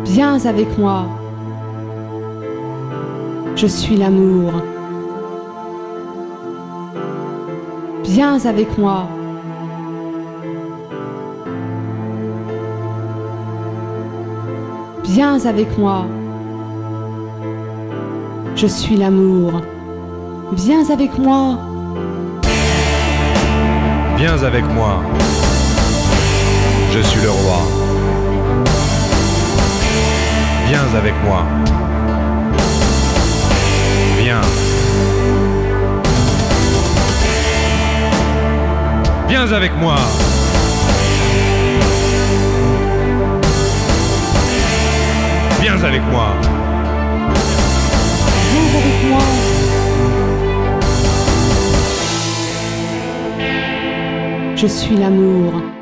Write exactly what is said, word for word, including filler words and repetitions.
Viens avec moi. Je suis l'amour. Viens avec moi. Viens avec moi. Je suis l'amour. Viens avec moi. Viens avec moi. Je suis le roi. Viens avec moi. Viens. Viens avec moi. Viens avec moi. Viens avec moi. Je suis l'amour.